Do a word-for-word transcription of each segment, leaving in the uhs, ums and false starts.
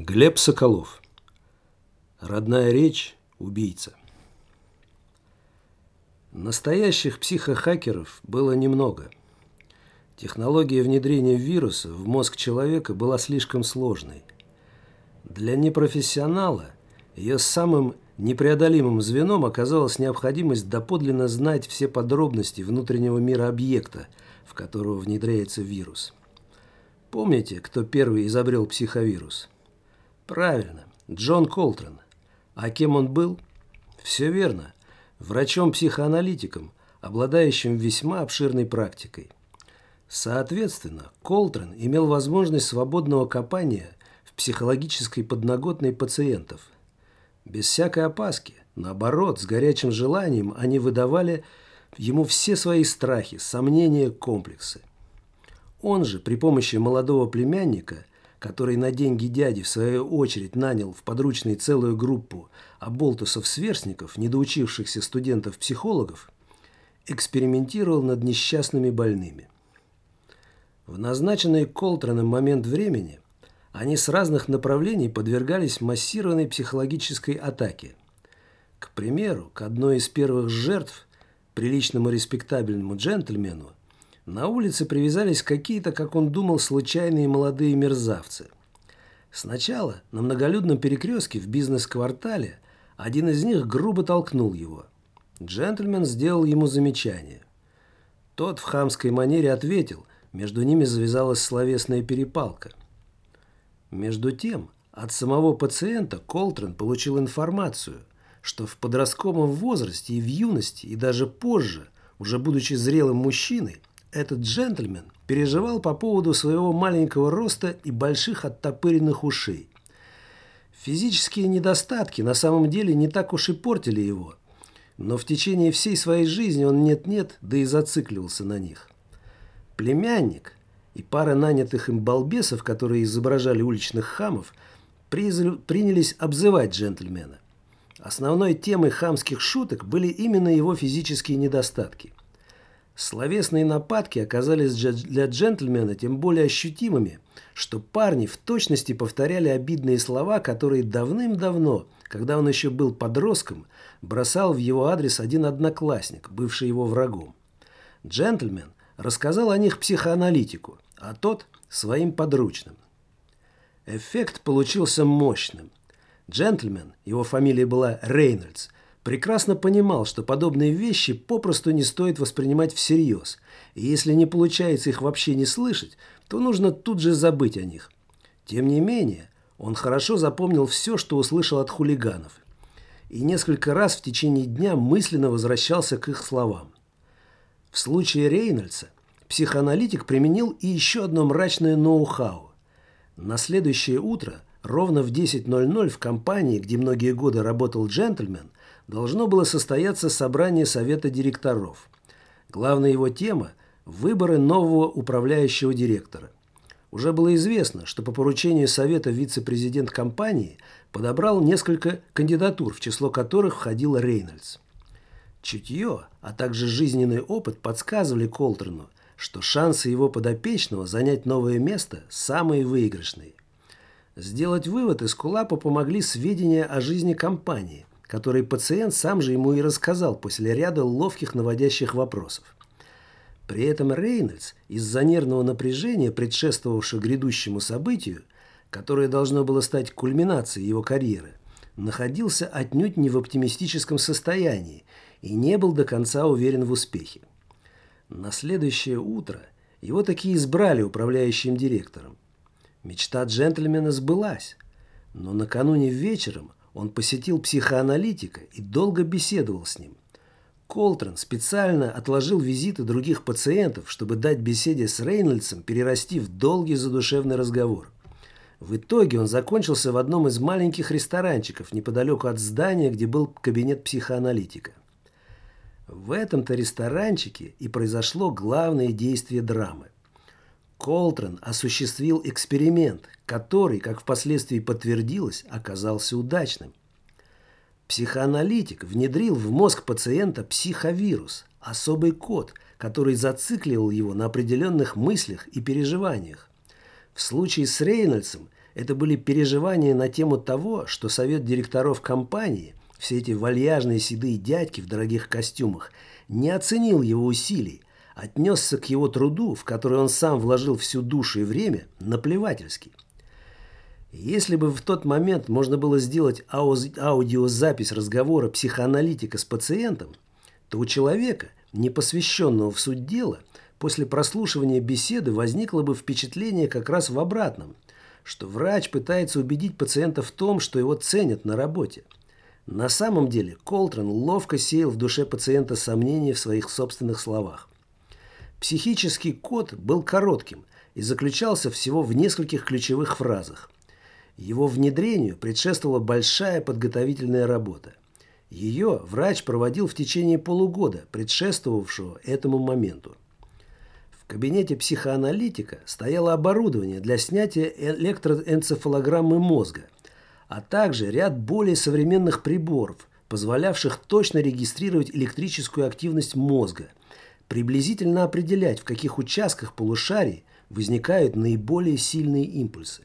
Глеб Соколов. Родная речь – убийца. Настоящих психохакеров было немного. Технология внедрения вируса в мозг человека была слишком сложной. Для непрофессионала ее самым непреодолимым звеном оказалась необходимость доподлинно знать все подробности внутреннего мира объекта, в которого внедряется вирус. Помните, кто первый изобрел психовирус? Правильно, Джон Колтран. А кем он был? Все верно, врачом-психоаналитиком, обладающим весьма обширной практикой. Соответственно, Колтран имел возможность свободного копания в психологической подноготной пациентов. Без всякой опаски, наоборот, с горячим желанием они выдавали ему все свои страхи, сомнения, комплексы. Он же при помощи молодого племянника, который на деньги дяди в свою очередь нанял в подручной целую группу оболтусов-сверстников, недоучившихся студентов-психологов, экспериментировал над несчастными больными. В назначенный Колтраном момент времени они с разных направлений подвергались массированной психологической атаке. К примеру, к одной из первых жертв, приличному респектабельному джентльмену, на улице привязались какие-то, как он думал, случайные молодые мерзавцы. Сначала на многолюдном перекрестке в бизнес-квартале один из них грубо толкнул его. Джентльмен сделал ему замечание. Тот в хамской манере ответил, между ними завязалась словесная перепалка. Между тем, от самого пациента Колтран получил информацию, что в подростковом возрасте и в юности, и даже позже, уже будучи зрелым мужчиной, этот джентльмен переживал по поводу своего маленького роста и больших оттопыренных ушей. Физические недостатки на самом деле не так уж и портили его, но в течение всей своей жизни он нет-нет, да и зацикливался на них. Племянник и пара нанятых им балбесов, которые изображали уличных хамов, принялись обзывать джентльмена. Основной темой хамских шуток были именно его физические недостатки. Словесные нападки оказались для джентльмена тем более ощутимыми, что парни в точности повторяли обидные слова, которые давным-давно, когда он еще был подростком, бросал в его адрес один одноклассник, бывший его врагом. Джентльмен рассказал о них психоаналитику, а тот – своим подручным. Эффект получился мощным. Джентльмен, его фамилия была Рейнольдс, прекрасно понимал, что подобные вещи попросту не стоит воспринимать всерьез, и если не получается их вообще не слышать, то нужно тут же забыть о них. Тем не менее, он хорошо запомнил все, что услышал от хулиганов, и несколько раз в течение дня мысленно возвращался к их словам. В случае Рейнольдса психоаналитик применил и еще одно мрачное ноу-хау. На следующее утро, ровно в десять ноль ноль в компании, где многие годы работал джентльмен, должно было состояться собрание совета директоров. Главная его тема – выборы нового управляющего директора. Уже было известно, что по поручению совета вице-президент компании подобрал несколько кандидатур, в число которых входил Рейнольдс. Чутье, а также жизненный опыт подсказывали Колтрану, что шансы его подопечного занять новое место самые выигрышные. Сделать вывод эскулапу помогли сведения о жизни компании, который пациент сам же ему и рассказал после ряда ловких наводящих вопросов. При этом Рейнольдс из-за нервного напряжения, предшествовавшего грядущему событию, которое должно было стать кульминацией его карьеры, находился отнюдь не в оптимистическом состоянии и не был до конца уверен в успехе. На следующее утро его таки избрали управляющим директором. Мечта джентльмена сбылась, но накануне вечером он посетил психоаналитика и долго беседовал с ним. Колтран специально отложил визиты других пациентов, чтобы дать беседе с Рейнольдсом перерасти в долгий задушевный разговор. В итоге он закончился в одном из маленьких ресторанчиков неподалеку от здания, где был кабинет психоаналитика. В этом-то ресторанчике и произошло главное действие драмы. Колтран осуществил эксперимент, который, как впоследствии подтвердилось, оказался удачным. Психоаналитик внедрил в мозг пациента психовирус, особый код, который зацикливал его на определенных мыслях и переживаниях. В случае с Рейнольдсом Это были переживания на тему того, что совет директоров компании, все эти вальяжные седые дядьки в дорогих костюмах, не оценил его усилий, отнесся к его труду, в который он сам вложил всю душу и время, наплевательски. Если бы в тот момент можно было сделать ауз- аудиозапись разговора психоаналитика с пациентом, то у человека, не посвященного в суть дела, после прослушивания беседы возникло бы впечатление как раз в обратном, что врач пытается убедить пациента в том, что его ценят на работе. На самом деле Колтран ловко сеял в душе пациента сомнения в своих собственных словах. Психический код был коротким и заключался всего в нескольких ключевых фразах. Его внедрению предшествовала большая подготовительная работа. Ее врач проводил в течение полугода, предшествовавшего этому моменту. В кабинете психоаналитика стояло оборудование для снятия электроэнцефалограммы мозга, а также ряд более современных приборов, позволявших точно регистрировать электрическую активность мозга, приблизительно определять, в каких участках полушарий возникают наиболее сильные импульсы.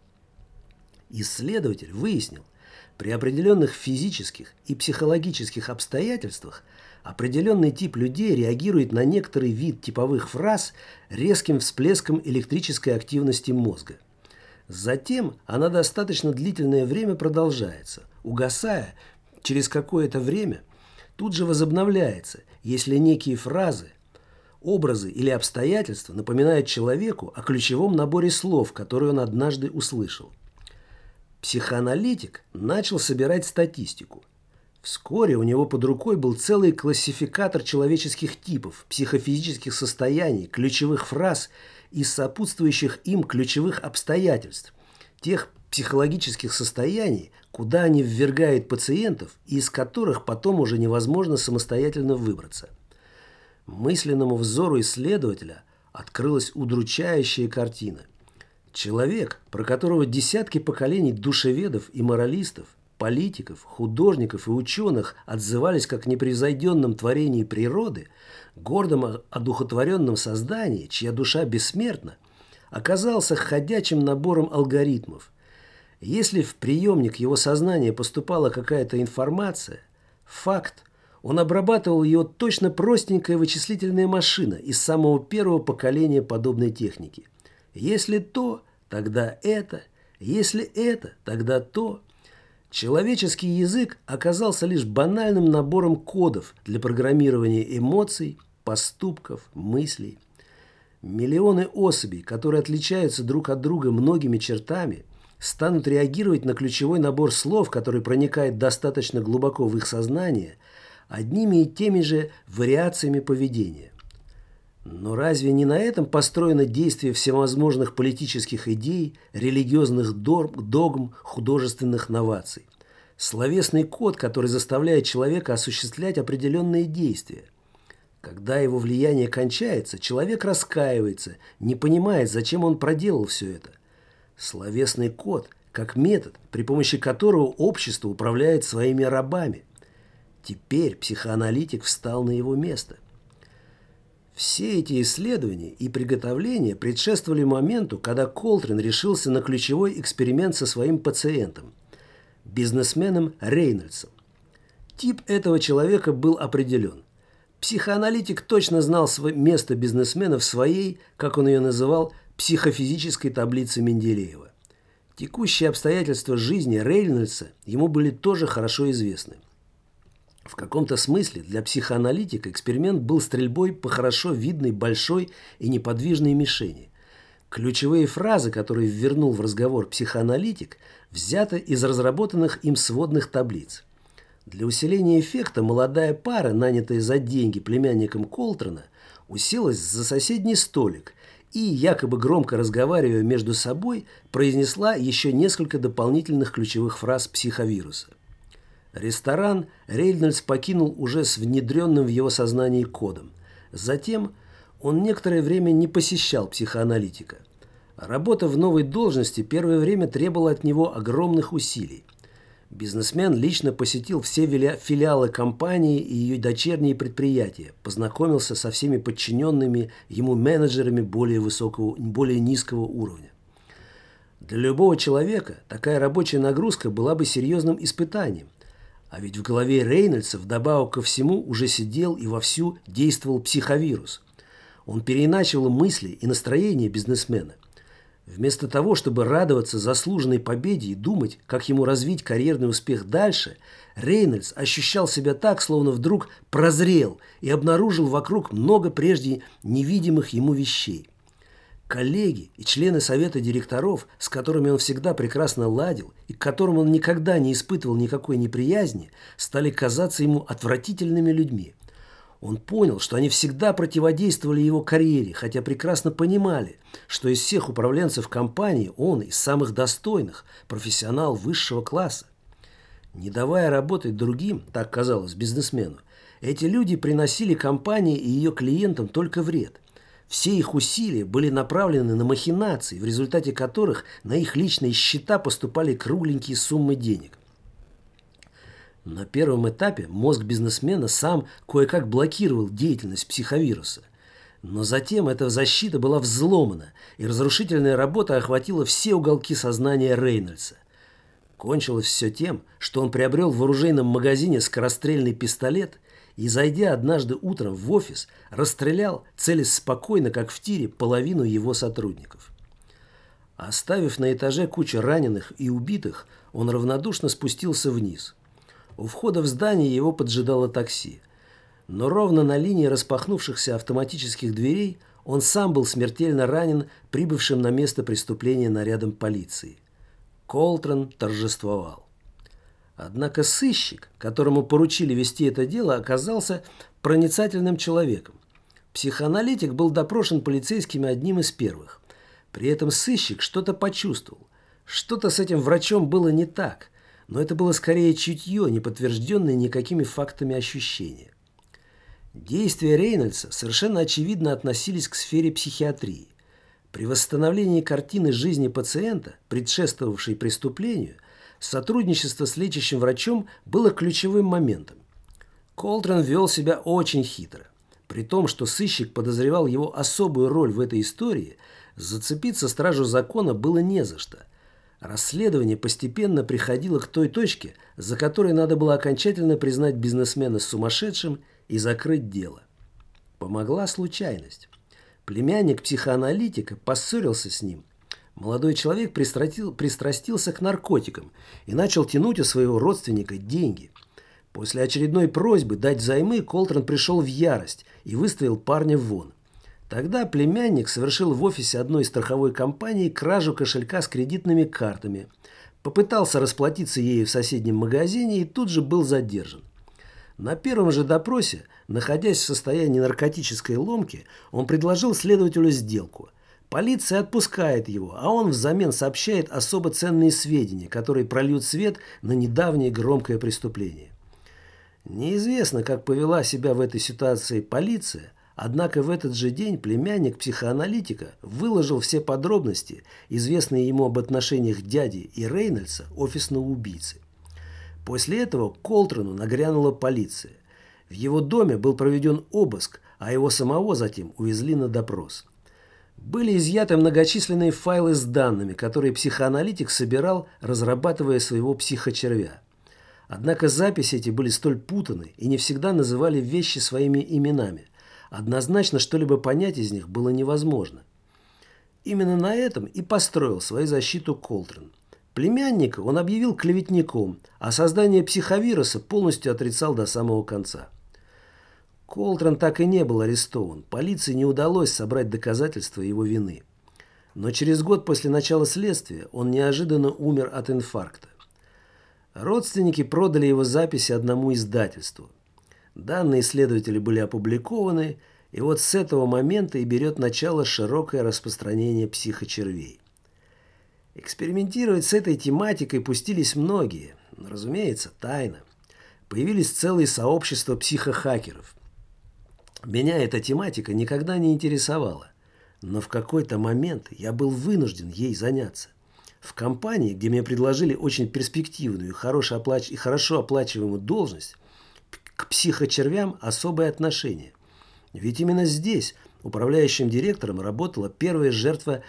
Исследователь выяснил, при определенных физических и психологических обстоятельствах определенный тип людей реагирует на некоторый вид типовых фраз резким всплеском электрической активности мозга. Затем она достаточно длительное время продолжается, угасая через какое-то время, тут же возобновляется, если некие фразы, образы или обстоятельства напоминают человеку о ключевом наборе слов, которые он однажды услышал. Психоаналитик начал собирать статистику. Вскоре у него под рукой был целый классификатор человеческих типов, психофизических состояний, ключевых фраз и сопутствующих им ключевых обстоятельств, тех психологических состояний, куда они ввергают пациентов и из которых потом уже невозможно самостоятельно выбраться. Мысленному взору исследователя открылась удручающая картина. Человек, про которого десятки поколений душеведов и моралистов, политиков, художников и ученых отзывались как непревзойденном творении природы, гордом одухотворенном создании, чья душа бессмертна, оказался ходячим набором алгоритмов. Если в приемник его сознания поступала какая-то информация, факт, он обрабатывал ее точно простенькая вычислительная машина из самого первого поколения подобной техники. Если то, тогда это, если это, тогда то. Человеческий язык оказался лишь банальным набором кодов для программирования эмоций, поступков, мыслей. Миллионы особей, которые отличаются друг от друга многими чертами, станут реагировать на ключевой набор слов, который проникает достаточно глубоко в их сознание, одними и теми же вариациями поведения. Но разве не на этом построено действие всевозможных политических идей, религиозных догм, художественных новаций? Словесный код, который заставляет человека осуществлять определенные действия. Когда его влияние кончается, человек раскаивается, не понимает, зачем он проделал все это. Словесный код как метод, при помощи которого общество управляет своими рабами. Теперь психоаналитик встал на его место. Все эти исследования и приготовления предшествовали моменту, когда Колтран решился на ключевой эксперимент со своим пациентом, бизнесменом Рейнольдсом. Тип этого человека был определен. Психоаналитик точно знал свое место бизнесмена в своей, как он ее называл, психофизической таблице Менделеева. Текущие обстоятельства жизни Рейнольдса ему были тоже хорошо известны. В каком-то смысле для психоаналитика эксперимент был стрельбой по хорошо видной большой и неподвижной мишени. Ключевые фразы, которые ввернул в разговор психоаналитик, взяты из разработанных им сводных таблиц. Для усиления эффекта молодая пара, нанятая за деньги племянником Колтрана, уселась за соседний столик и, якобы громко разговаривая между собой, произнесла еще несколько дополнительных ключевых фраз психовируса. Ресторан Рейнольдс покинул уже с внедренным в его сознании кодом. Затем он некоторое время не посещал психоаналитика. Работа в новой должности первое время требовала от него огромных усилий. Бизнесмен лично посетил все филиалы компании и ее дочерние предприятия, познакомился со всеми подчиненными ему менеджерами более высокого, более низкого уровня. Для любого человека такая рабочая нагрузка была бы серьезным испытанием. А ведь в голове Рейнольдса вдобавок ко всему уже сидел и вовсю действовал психовирус. Он переиначивал мысли и настроение бизнесмена. Вместо того, чтобы радоваться заслуженной победе и думать, как ему развить карьерный успех дальше, Рейнольдс ощущал себя так, словно вдруг прозрел и обнаружил вокруг много прежде невидимых ему вещей. Коллеги и члены совета директоров, с которыми он всегда прекрасно ладил и к которым он никогда не испытывал никакой неприязни, стали казаться ему отвратительными людьми. Он понял, что они всегда противодействовали его карьере, хотя прекрасно понимали, что из всех управленцев компании он из самых достойных, профессионал высшего класса. Не давая работать другим, так казалось бизнесмену, эти люди приносили компании и ее клиентам только вред. Все их усилия были направлены на махинации, в результате которых на их личные счета поступали кругленькие суммы денег. На первом этапе мозг бизнесмена сам кое-как блокировал деятельность психовируса. Но затем эта защита была взломана, и разрушительная работа охватила все уголки сознания Рейнольдса. Кончилось все тем, что он приобрел в оружейном магазине скорострельный пистолет и, зайдя однажды утром в офис, расстрелял, целясь спокойно, как в тире, половину его сотрудников. Оставив на этаже кучу раненых и убитых, он равнодушно спустился вниз. У входа в здание его поджидало такси. Но ровно на линии распахнувшихся автоматических дверей он сам был смертельно ранен прибывшим на место преступления нарядом полиции. Колтран торжествовал. Однако сыщик, которому поручили вести это дело, оказался проницательным человеком. Психоаналитик был допрошен полицейскими одним из первых. При этом сыщик что-то почувствовал. Что-то с этим врачом было не так, но это было скорее чутье, не подтвержденное никакими фактами ощущения. Действия Рейнольдса совершенно очевидно относились к сфере психиатрии. При восстановлении картины жизни пациента, предшествовавшей преступлению, сотрудничество с лечащим врачом было ключевым моментом. Колтран вел себя очень хитро. При том, что сыщик подозревал его особую роль в этой истории, зацепиться стражу закона было не за что. Расследование постепенно приходило к той точке, за которой надо было окончательно признать бизнесмена сумасшедшим и закрыть дело. Помогла случайность. Племянник психоаналитика поссорился с ним. Молодой человек пристрастил, пристрастился к наркотикам и начал тянуть у своего родственника деньги. После очередной просьбы дать взаймы Колтран пришел в ярость и выставил парня вон. Тогда племянник совершил в офисе одной страховой компании кражу кошелька с кредитными картами, попытался расплатиться ею в соседнем магазине и тут же был задержан. На первом же допросе, находясь в состоянии наркотической ломки, он предложил следователю сделку. Полиция отпускает его, а он взамен сообщает особо ценные сведения, которые прольют свет на недавнее громкое преступление. Неизвестно, как повела себя в этой ситуации полиция, однако в этот же день племянник психоаналитика выложил все подробности, известные ему об отношениях дяди и Рейнольдса, офисного убийцы. После этого к Колтрану нагрянула полиция. В его доме был проведен обыск, а его самого затем увезли на допрос. Были изъяты многочисленные файлы с данными, которые психоаналитик собирал, разрабатывая своего психочервя. Однако записи эти были столь путаны и не всегда называли вещи своими именами. Однозначно что-либо понять из них было невозможно. Именно на этом и построил свою защиту Колтран. Племянника он объявил клеветником, а создание психовируса полностью отрицал до самого конца. Колтран так и не был арестован, полиции не удалось собрать доказательства его вины. Но через год после начала следствия он неожиданно умер от инфаркта. Родственники продали его записи одному издательству. Данные исследователи были опубликованы, и вот с этого момента и берет начало широкое распространение психочервей. Экспериментировать с этой тематикой пустились многие, но, разумеется, тайно. Появились целые сообщества психохакеров. Меня эта тематика никогда не интересовала, но в какой-то момент я был вынужден ей заняться. В компании, где мне предложили очень перспективную и хорошо, оплач... и хорошо оплачиваемую должность, к психочервям особое отношение. Ведь именно здесь управляющим директором работала первая жертва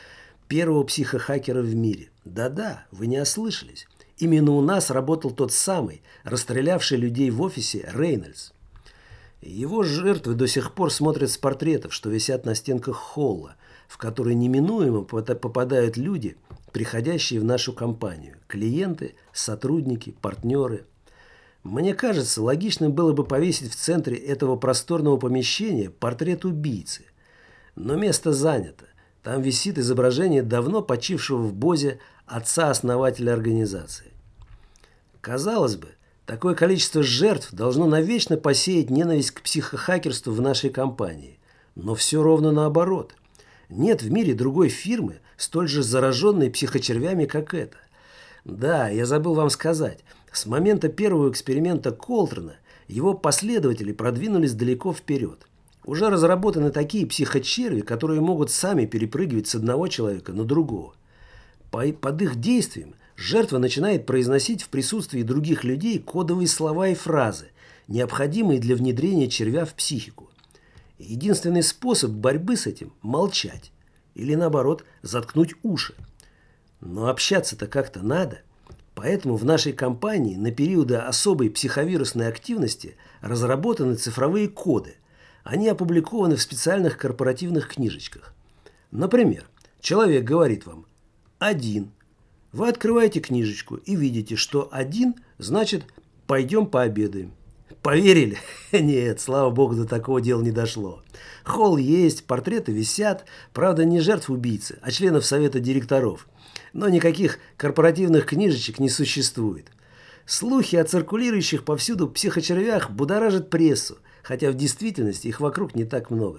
первого психохакера в мире. Да-да, вы не ослышались. Именно у нас работал тот самый, расстрелявший людей в офисе Рейнольдс. Его жертвы до сих пор смотрят с портретов, что висят на стенках холла, в который неминуемо попадают люди, приходящие в нашу компанию. Клиенты, сотрудники, партнеры. Мне кажется, логичным было бы повесить в центре этого просторного помещения портрет убийцы. Но место занято. Там висит изображение давно почившего в Бозе отца-основателя организации. Казалось бы, такое количество жертв должно навечно посеять ненависть к психохакерству в нашей компании. Но все ровно наоборот. Нет в мире другой фирмы, столь же зараженной психочервями, как эта. Да, я забыл вам сказать, с момента первого эксперимента Колтрана его последователи продвинулись далеко вперед. Уже разработаны такие психочерви, которые могут сами перепрыгивать с одного человека на другого. Под их действием жертва начинает произносить в присутствии других людей кодовые слова и фразы, необходимые для внедрения червя в психику. Единственный способ борьбы с этим – молчать. Или наоборот, заткнуть уши. Но общаться-то как-то надо. Поэтому в нашей компании на периоды особой психовирусной активности разработаны цифровые коды. Они опубликованы в специальных корпоративных книжечках. Например, человек говорит вам «один». Вы открываете книжечку и видите, что «один» значит «пойдем пообедаем». Поверили? Нет, слава богу, до такого дела не дошло. Холл есть, портреты висят, правда, не жертв убийцы, а членов совета директоров. Но никаких корпоративных книжечек не существует. Слухи о циркулирующих повсюду психочервях будоражат прессу, хотя в действительности их вокруг не так много.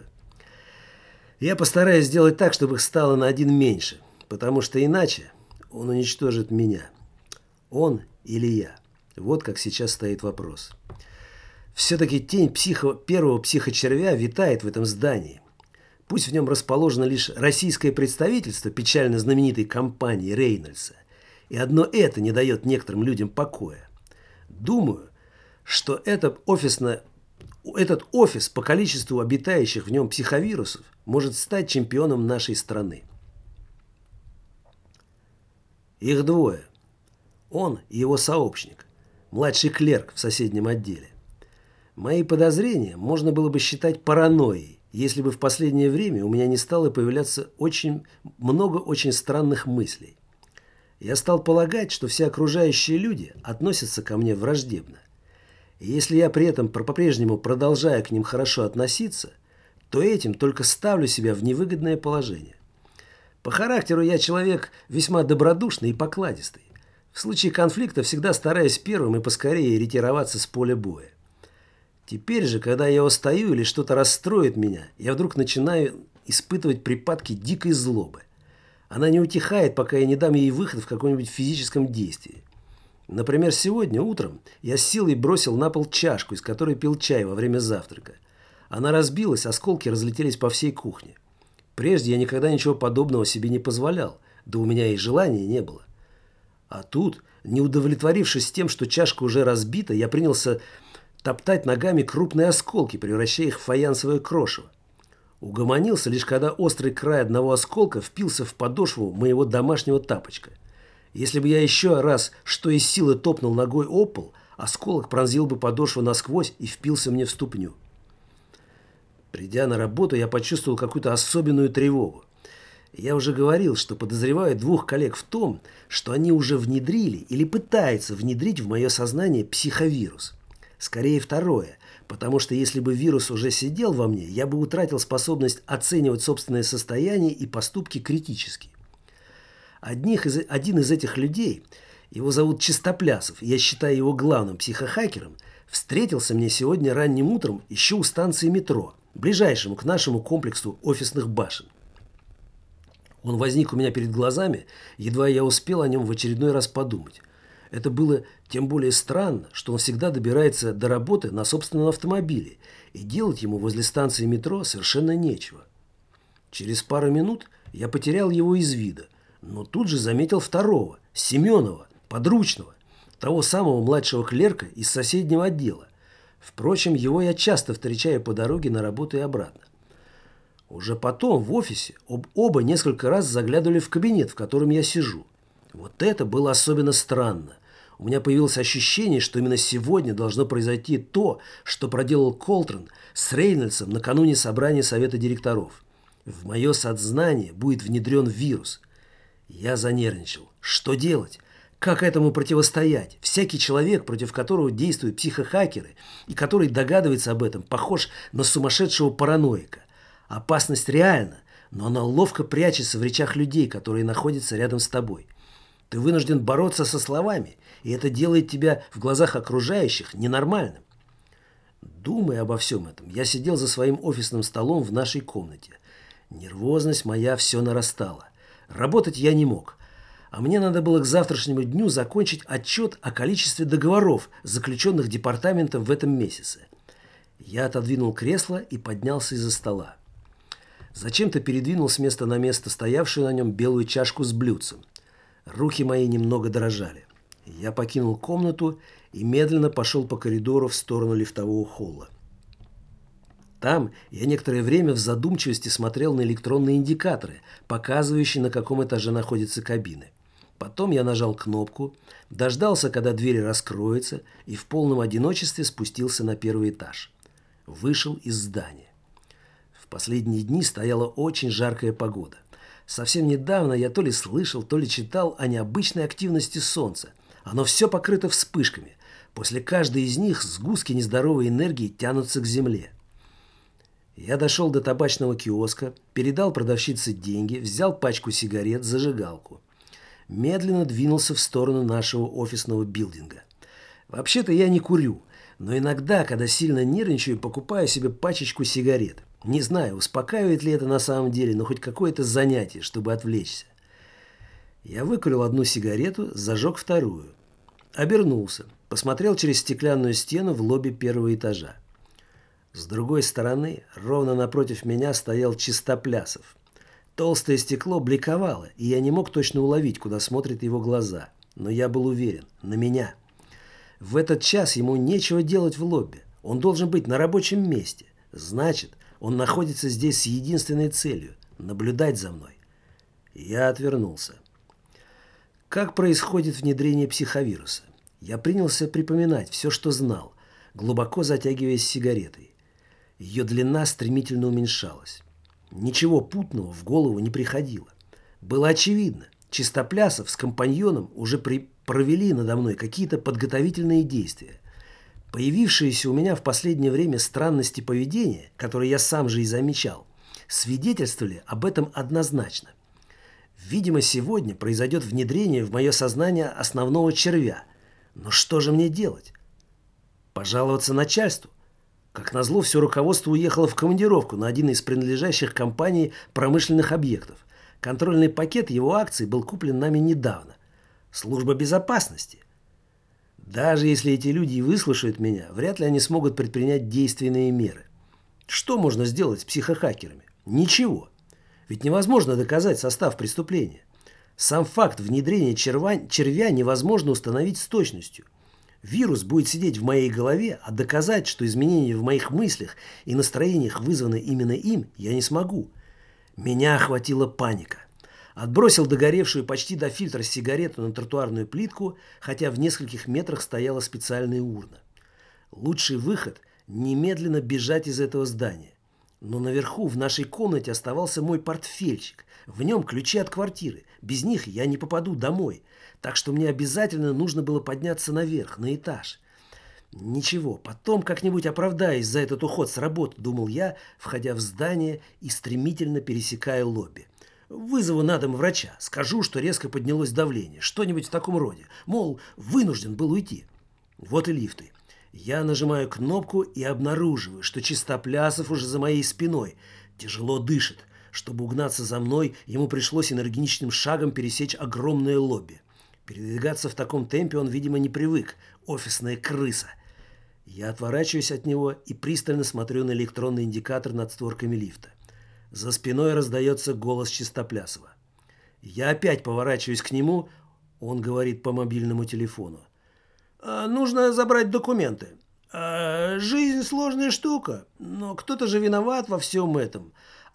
Я постараюсь сделать так, чтобы их стало на один меньше, потому что иначе он уничтожит меня. Он или я? Вот как сейчас стоит вопрос. Все-таки тень психо, первого психочервя витает в этом здании. Пусть в нем расположено лишь российское представительство печально знаменитой компании Рейнольдса, и одно это не дает некоторым людям покоя. Думаю, что это офисно, этот офис по количеству обитающих в нем психовирусов может стать чемпионом нашей страны. Их двое. Он и его сообщник, младший клерк в соседнем отделе. Мои подозрения можно было бы считать паранойей, если бы в последнее время у меня не стало появляться очень много очень странных мыслей. Я стал полагать, что все окружающие люди относятся ко мне враждебно. И если я при этом по-прежнему продолжаю к ним хорошо относиться, то этим только ставлю себя в невыгодное положение. По характеру я человек весьма добродушный и покладистый. В случае конфликта всегда стараюсь первым и поскорее ретироваться с поля боя. Теперь же, когда я устаю или что-то расстроит меня, я вдруг начинаю испытывать припадки дикой злобы. Она не утихает, пока я не дам ей выход в каком-нибудь физическом действии. Например, сегодня утром я с силой бросил на пол чашку, из которой пил чай во время завтрака. Она разбилась, осколки разлетелись по всей кухне. Прежде я никогда ничего подобного себе не позволял, да у меня и желания не было. А тут, не удовлетворившись тем, что чашка уже разбита, я принялся топтать ногами крупные осколки, превращая их в фаянсовое крошево. Угомонился лишь когда острый край одного осколка впился в подошву моего домашнего тапочка. Если бы я еще раз что из силы топнул ногой об пол, осколок пронзил бы подошву насквозь и впился мне в ступню. Придя на работу, я почувствовал какую-то особенную тревогу. Я уже говорил, что подозреваю двух коллег в том, что они уже внедрили или пытаются внедрить в мое сознание психовирус. Скорее второе, потому что если бы вирус уже сидел во мне, я бы утратил способность оценивать собственное состояние и поступки критически. Одних из, один из этих людей, его зовут Чистоплясов, я считаю его главным психохакером, встретился мне сегодня ранним утром еще у станции метро, ближайшему к нашему комплексу офисных башен. Он возник у меня перед глазами, едва я успел о нем в очередной раз подумать. Это было тем более странно, что он всегда добирается до работы на собственном автомобиле, и делать ему возле станции метро совершенно нечего. Через пару минут я потерял его из вида, но тут же заметил второго, Семенова, подручного, того самого младшего клерка из соседнего отдела. Впрочем, его я часто встречаю по дороге на работу и обратно. Уже потом в офисе об, оба несколько раз заглядывали в кабинет, в котором я сижу. Вот это было особенно странно. У меня появилось ощущение, что именно сегодня должно произойти то, что проделал Колтран с Рейнольдсом накануне собрания совета директоров. В мое сознание будет внедрен вирус. Я занервничал. Что делать? Как этому противостоять? Всякий человек, против которого действуют психохакеры и который догадывается об этом, похож на сумасшедшего параноика. Опасность реальна, но она ловко прячется в речах людей, которые находятся рядом с тобой. Ты вынужден бороться со словами, и это делает тебя в глазах окружающих ненормальным. Думая обо всем этом, я сидел за своим офисным столом в нашей комнате. Нервозность моя все нарастала. Работать я не мог. А мне надо было к завтрашнему дню закончить отчет о количестве договоров, заключенных департаментом в этом месяце. Я отодвинул кресло и поднялся из-за стола. Зачем-то передвинул с места на место стоявшую на нем белую чашку с блюдцем. Руки мои немного дрожали. Я покинул комнату и медленно пошел по коридору в сторону лифтового холла. Там я некоторое время в задумчивости смотрел на электронные индикаторы, показывающие, на каком этаже находятся кабины. Потом я нажал кнопку, дождался, когда дверь раскроется, и в полном одиночестве спустился на первый этаж. Вышел из здания. В последние дни стояла очень жаркая погода. Совсем недавно я то ли слышал, то ли читал о необычной активности Солнца. Оно все покрыто вспышками. После каждой из них сгустки нездоровой энергии тянутся к земле. Я дошел до табачного киоска, передал продавщице деньги, взял пачку сигарет, зажигалку. Медленно двинулся в сторону нашего офисного билдинга. Вообще-то я не курю, но иногда, когда сильно нервничаю, покупаю себе пачечку сигарет. Не знаю, успокаивает ли это на самом деле, но хоть какое-то занятие, чтобы отвлечься. Я выкурил одну сигарету, зажег вторую. Обернулся, посмотрел через стеклянную стену в лобби первого этажа. С другой стороны, ровно напротив меня стоял Чистоплясов. Толстое стекло бликовало, и я не мог точно уловить, куда смотрят его глаза. Но я был уверен, на меня. В этот час ему нечего делать в лобби. Он должен быть на рабочем месте. Значит, он находится здесь с единственной целью – наблюдать за мной. Я отвернулся. Как происходит внедрение психовируса? Я принялся припоминать все, что знал, глубоко затягиваясь сигаретой. Ее длина стремительно уменьшалась. Ничего путного в голову не приходило. Было очевидно, Чистоплясов с компаньоном уже при... провели надо мной какие-то подготовительные действия. Появившиеся у меня в последнее время странности поведения, которые я сам же и замечал, свидетельствовали об этом однозначно. Видимо, сегодня произойдет внедрение в мое сознание основного червя. Но что же мне делать? Пожаловаться начальству? Как назло, все руководство уехало в командировку на один из принадлежащих компании промышленных объектов. Контрольный пакет его акций был куплен нами недавно. Служба безопасности. Даже если эти люди и выслушают меня, вряд ли они смогут предпринять действенные меры. Что можно сделать с психохакерами? Ничего. Ведь невозможно доказать состав преступления. Сам факт внедрения черва, червя невозможно установить с точностью. Вирус будет сидеть в моей голове, а доказать, что изменения в моих мыслях и настроениях вызваны именно им, я не смогу. Меня охватила паника. Отбросил догоревшую почти до фильтра сигарету на тротуарную плитку, хотя в нескольких метрах стояла специальная урна. Лучший выход – немедленно бежать из этого здания. Но наверху в нашей комнате оставался мой портфельчик. В нем ключи от квартиры. Без них я не попаду домой. Так что мне обязательно нужно было подняться наверх, на этаж. Ничего, потом как-нибудь оправдаюсь за этот уход с работы, думал я, входя в здание и стремительно пересекая лобби. Вызову на дом врача. Скажу, что резко поднялось давление. Что-нибудь в таком роде. Мол, вынужден был уйти. Вот и лифты. Я нажимаю кнопку и обнаруживаю, что Чистоплясов уже за моей спиной. Тяжело дышит. Чтобы угнаться за мной, ему пришлось энергичным шагом пересечь огромное лобби. Передвигаться в таком темпе он, видимо, не привык. Офисная крыса. Я отворачиваюсь от него и пристально смотрю на электронный индикатор над створками лифта. За спиной раздается голос Чистоплясова. Я опять поворачиваюсь к нему. Он говорит по мобильному телефону. «А, нужно забрать документы. А, жизнь сложная штука, но кто-то же виноват во всем этом.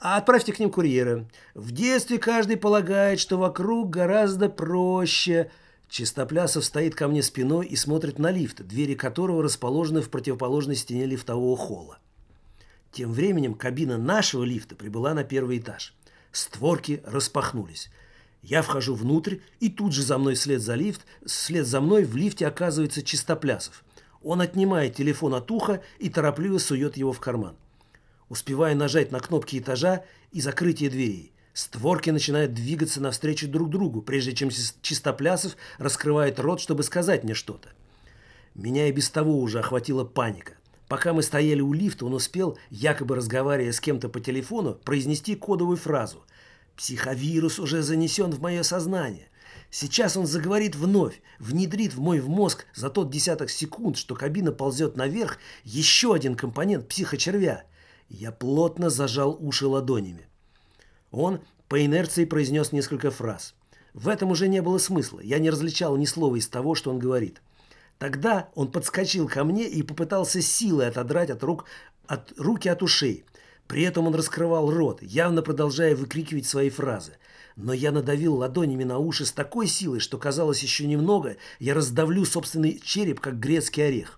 А отправьте к ним курьера. В детстве каждый полагает, что вокруг гораздо проще. Чистоплясов стоит ко мне спиной и смотрит на лифт, двери которого расположены в противоположной стене лифтового холла. Тем временем кабина нашего лифта прибыла на первый этаж. Створки распахнулись. Я вхожу внутрь, и тут же за мной вслед за лифт, вслед за мной в лифте оказывается Чистоплясов. Он отнимает телефон от уха и торопливо сует его в карман. Успевая нажать на кнопки этажа и закрытие дверей, створки начинают двигаться навстречу друг другу, прежде чем Чистоплясов раскрывает рот, чтобы сказать мне что-то. Меня и без того уже охватила паника. Пока мы стояли у лифта, он успел, якобы разговаривая с кем-то по телефону, произнести кодовую фразу: «Психовирус уже занесен в мое сознание. Сейчас он заговорит вновь, внедрит в мой мозг за тот десяток секунд, что кабина ползет наверх, еще один компонент психочервя». Я плотно зажал уши ладонями. Он по инерции произнес несколько фраз. В этом уже не было смысла. Я не различал ни слова из того, что он говорит. Тогда он подскочил ко мне и попытался силой отодрать от рук, от, руки от ушей. При этом он раскрывал рот, явно продолжая выкрикивать свои фразы. Но я надавил ладонями на уши с такой силой, что казалось еще немного, я раздавлю собственный череп, как грецкий орех.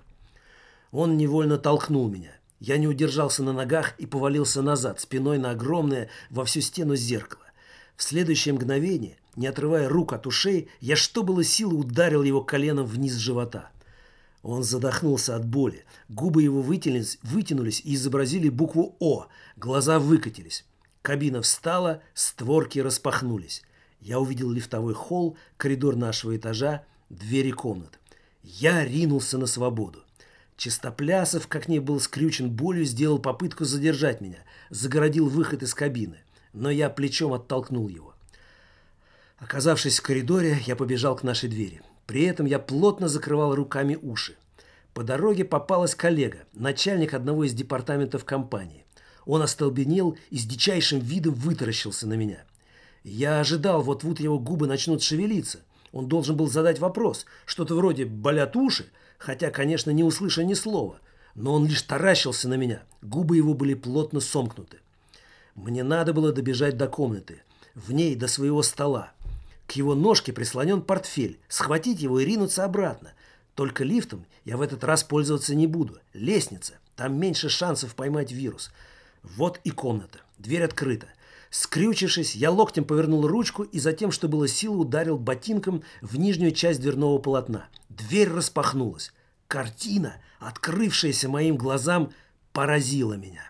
Он невольно толкнул меня. Я не удержался на ногах и повалился назад, спиной на огромное во всю стену зеркало. В следующее мгновение, не отрывая рук от ушей, я что было силы ударил его коленом вниз живота. Он задохнулся от боли. Губы его вытянулись, вытянулись и изобразили букву «О». Глаза выкатились. Кабина встала, створки распахнулись. Я увидел лифтовой холл, коридор нашего этажа, двери комнат. Я ринулся на свободу. Чистоплясов, как ни был скрючен болью, сделал попытку задержать меня, загородил выход из кабины, но я плечом оттолкнул его. Оказавшись в коридоре, я побежал к нашей двери. При этом я плотно закрывал руками уши. По дороге попалась коллега, начальник одного из департаментов компании. Он остолбенел и с дичайшим видом вытаращился на меня. Я ожидал, вот-вот его губы начнут шевелиться. Он должен был задать вопрос, что-то вроде «болят уши?», хотя, конечно, не услыша ни слова. Но он лишь таращился на меня, губы его были плотно сомкнуты. Мне надо было добежать до комнаты, в ней до своего стола. К его ножке прислонен портфель, схватить его и ринуться обратно. Только лифтом я в этот раз пользоваться не буду. Лестница, там меньше шансов поймать вирус. Вот и комната, дверь открыта. Скрючившись, я локтем повернул ручку и затем, что было силы, ударил ботинком в нижнюю часть дверного полотна. Дверь распахнулась. Картина, открывшаяся моим глазам, поразила меня.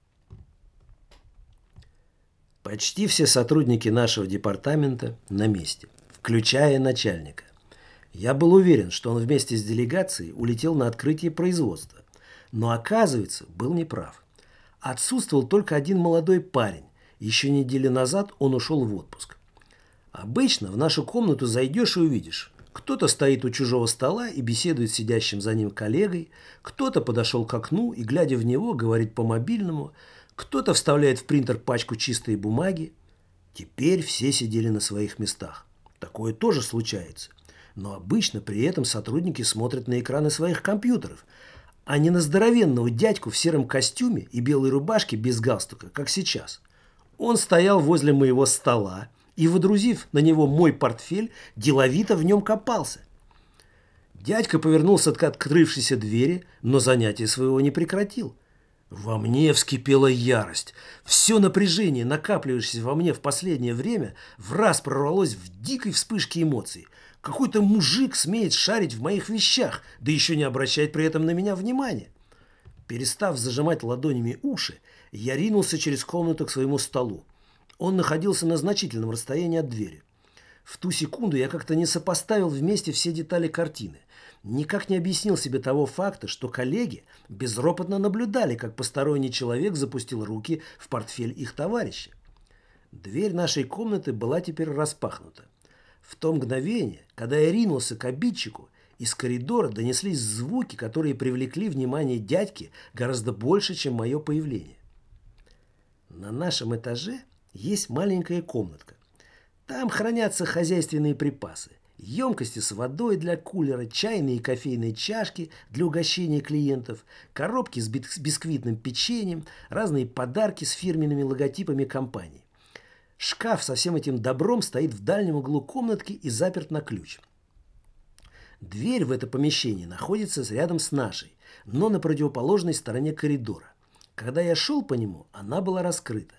Почти все сотрудники нашего департамента на месте, включая начальника. Я был уверен, что он вместе с делегацией улетел на открытие производства. Но, оказывается, был неправ. Отсутствовал только один молодой парень. Еще неделю назад он ушел в отпуск. Обычно в нашу комнату зайдешь и увидишь. Кто-то стоит у чужого стола и беседует с сидящим за ним коллегой, кто-то подошел к окну и, глядя в него, говорит по мобильному, кто-то вставляет в принтер пачку чистой бумаги. Теперь все сидели на своих местах. Такое тоже случается. Но обычно при этом сотрудники смотрят на экраны своих компьютеров, а не на здоровенного дядьку в сером костюме и белой рубашке без галстука, как сейчас. Он стоял возле моего стола и, водрузив на него мой портфель, деловито в нем копался. Дядька повернулся к открывшейся двери, но занятие своего не прекратил. Во мне вскипела ярость. Все напряжение, накапливающееся во мне в последнее время, враз прорвалось в дикой вспышке эмоций. Какой-то мужик смеет шарить в моих вещах, да еще не обращать при этом на меня внимания. Перестав зажимать ладонями уши, я ринулся через комнату к своему столу. Он находился на значительном расстоянии от двери. В ту секунду я как-то не сопоставил вместе все детали картины. Никак не объяснил себе того факта, что коллеги безропотно наблюдали, как посторонний человек запустил руки в портфель их товарища. Дверь нашей комнаты была теперь распахнута. В то мгновение, когда я ринулся к обидчику, из коридора донеслись звуки, которые привлекли внимание дядьки гораздо больше, чем мое появление. На нашем этаже есть маленькая комнатка. Там хранятся хозяйственные припасы. Емкости с водой для кулера, чайные и кофейные чашки для угощения клиентов, коробки с бис- бисквитным печеньем, разные подарки с фирменными логотипами компании. Шкаф со всем этим добром стоит в дальнем углу комнатки и заперт на ключ. Дверь в это помещение находится рядом с нашей, но на противоположной стороне коридора. Когда я шел по нему, она была раскрыта.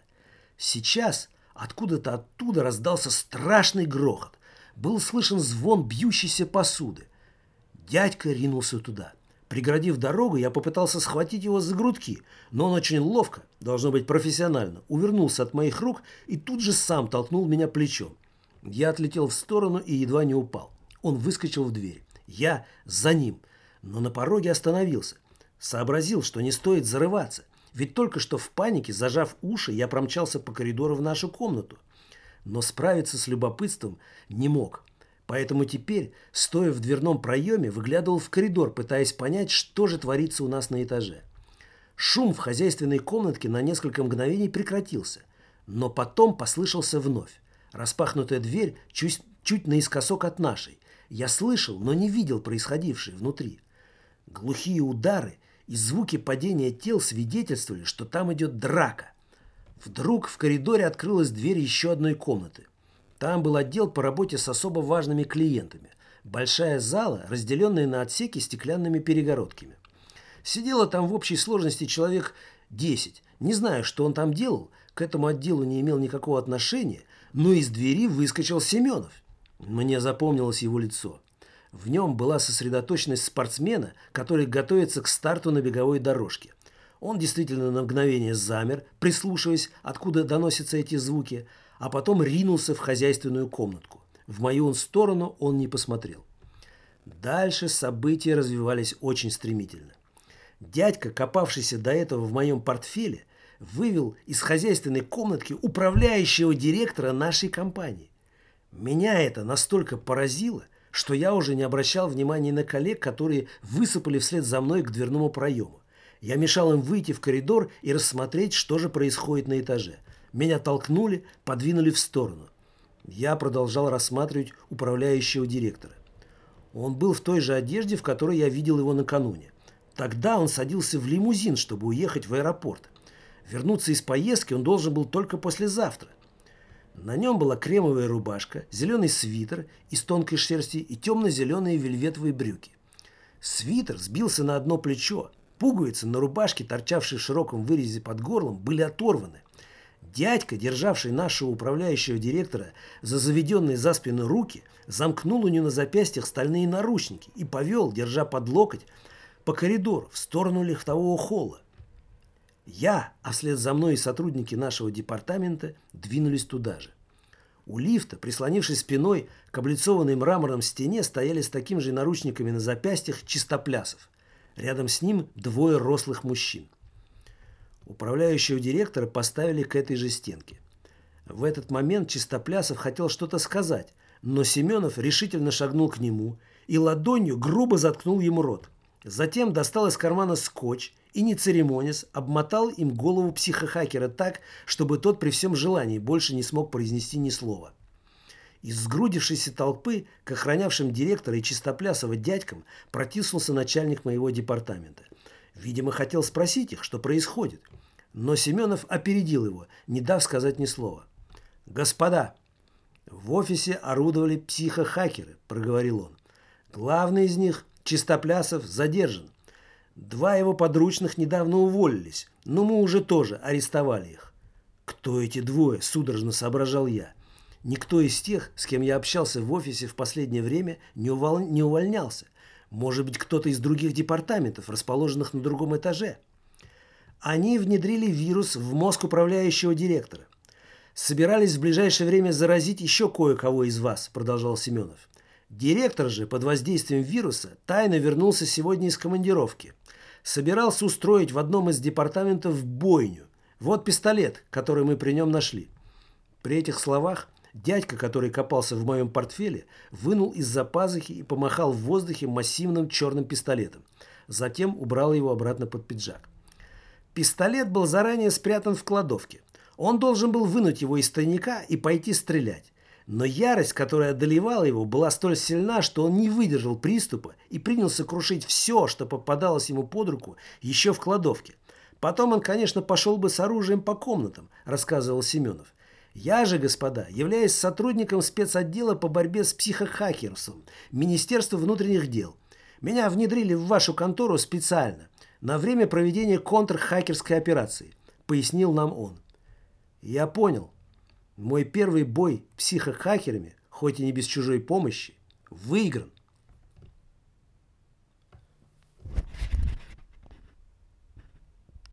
Сейчас откуда-то оттуда раздался страшный грохот. Был слышен звон бьющейся посуды. Дядька ринулся туда. Преградив дорогу, я попытался схватить его за грудки, но он очень ловко, должно быть профессионально, увернулся от моих рук и тут же сам толкнул меня плечом. Я отлетел в сторону и едва не упал. Он выскочил в дверь. Я за ним, но на пороге остановился. Сообразил, что не стоит зарываться, ведь только что в панике, зажав уши, я промчался по коридору в нашу комнату. Но справиться с любопытством не мог. Поэтому теперь, стоя в дверном проеме, выглядывал в коридор, пытаясь понять, что же творится у нас на этаже. Шум в хозяйственной комнатке на несколько мгновений прекратился, но потом послышался вновь. Распахнутая дверь чуть, чуть наискосок от нашей. Я слышал, но не видел происходившее внутри. Глухие удары и звуки падения тел свидетельствовали, что там идет драка. Вдруг в коридоре открылась дверь еще одной комнаты. Там был отдел по работе с особо важными клиентами. Большая зала, разделенная на отсеки стеклянными перегородками. Сидело там в общей сложности человек десять. Не знаю, что он там делал, к этому отделу не имел никакого отношения, но из двери выскочил Семенов. Мне запомнилось его лицо. В нем была сосредоточенность спортсмена, который готовится к старту на беговой дорожке. Он действительно на мгновение замер, прислушиваясь, откуда доносятся эти звуки, а потом ринулся в хозяйственную комнатку. В мою сторону он не посмотрел. Дальше события развивались очень стремительно. Дядька, копавшийся до этого в моем портфеле, вывел из хозяйственной комнатки управляющего директора нашей компании. Меня это настолько поразило, что я уже не обращал внимания на коллег, которые высыпали вслед за мной к дверному проему. Я мешал им выйти в коридор и рассмотреть, что же происходит на этаже. Меня толкнули, подвинули в сторону. Я продолжал рассматривать управляющего директора. Он был в той же одежде, в которой я видел его накануне. Тогда он садился в лимузин, чтобы уехать в аэропорт. Вернуться из поездки он должен был только послезавтра. На нем была кремовая рубашка, зеленый свитер из тонкой шерсти и темно-зеленые вельветовые брюки. Свитер сбился на одно плечо. Пуговицы на рубашке, торчавшие в широком вырезе под горлом, были оторваны. Дядька, державший нашего управляющего директора за заведенные за спину руки, замкнул у него на запястьях стальные наручники и повел, держа под локоть, по коридору в сторону лифтового холла. Я, а вслед за мной и сотрудники нашего департамента двинулись туда же. У лифта, прислонившись спиной к облицованной мраморном стене, стояли с такими же наручниками на запястьях Чистоплясов. Рядом с ним двое рослых мужчин. Управляющего директора поставили к этой же стенке. В этот момент Чистоплясов хотел что-то сказать, но Семенов решительно шагнул к нему и ладонью грубо заткнул ему рот. Затем достал из кармана скотч и, не церемонясь, обмотал им голову психохакера так, чтобы тот при всем желании больше не смог произнести ни слова. Из сгрудившейся толпы к охранявшим директора и Чистоплясова дядькам протиснулся начальник моего департамента. Видимо, хотел спросить их, что происходит. Но Семенов опередил его, не дав сказать ни слова. «Господа, в офисе орудовали психохакеры», – проговорил он. «Главный из них, Чистоплясов, задержан. Два его подручных недавно уволились, но мы уже тоже арестовали их». «Кто эти двое?» – судорожно соображал я. Никто из тех, с кем я общался в офисе в последнее время, не, увол... не увольнялся. Может быть, кто-то из других департаментов, расположенных на другом этаже. Они внедрили вирус в мозг управляющего директора. Собирались в ближайшее время заразить еще кое-кого из вас, продолжал Семенов. Директор же под воздействием вируса тайно вернулся сегодня из командировки. Собирался устроить в одном из департаментов бойню. Вот пистолет, который мы при нем нашли. При этих словах дядька, который копался в моем портфеле, вынул из-за пазухи и помахал в воздухе массивным черным пистолетом. Затем убрал его обратно под пиджак. Пистолет был заранее спрятан в кладовке. Он должен был вынуть его из тайника и пойти стрелять. Но ярость, которая одолевала его, была столь сильна, что он не выдержал приступа и принялся крушить все, что попадалось ему под руку еще в кладовке. Потом он, конечно, пошел бы с оружием по комнатам, рассказывал Семенов. Я же, господа, являюсь сотрудником спецотдела по борьбе с психохакерством Министерства внутренних дел. Меня внедрили в вашу контору специально, на время проведения контрхакерской операции, пояснил нам он. Я понял. Мой первый бой с психохакерами, хоть и не без чужой помощи, выигран.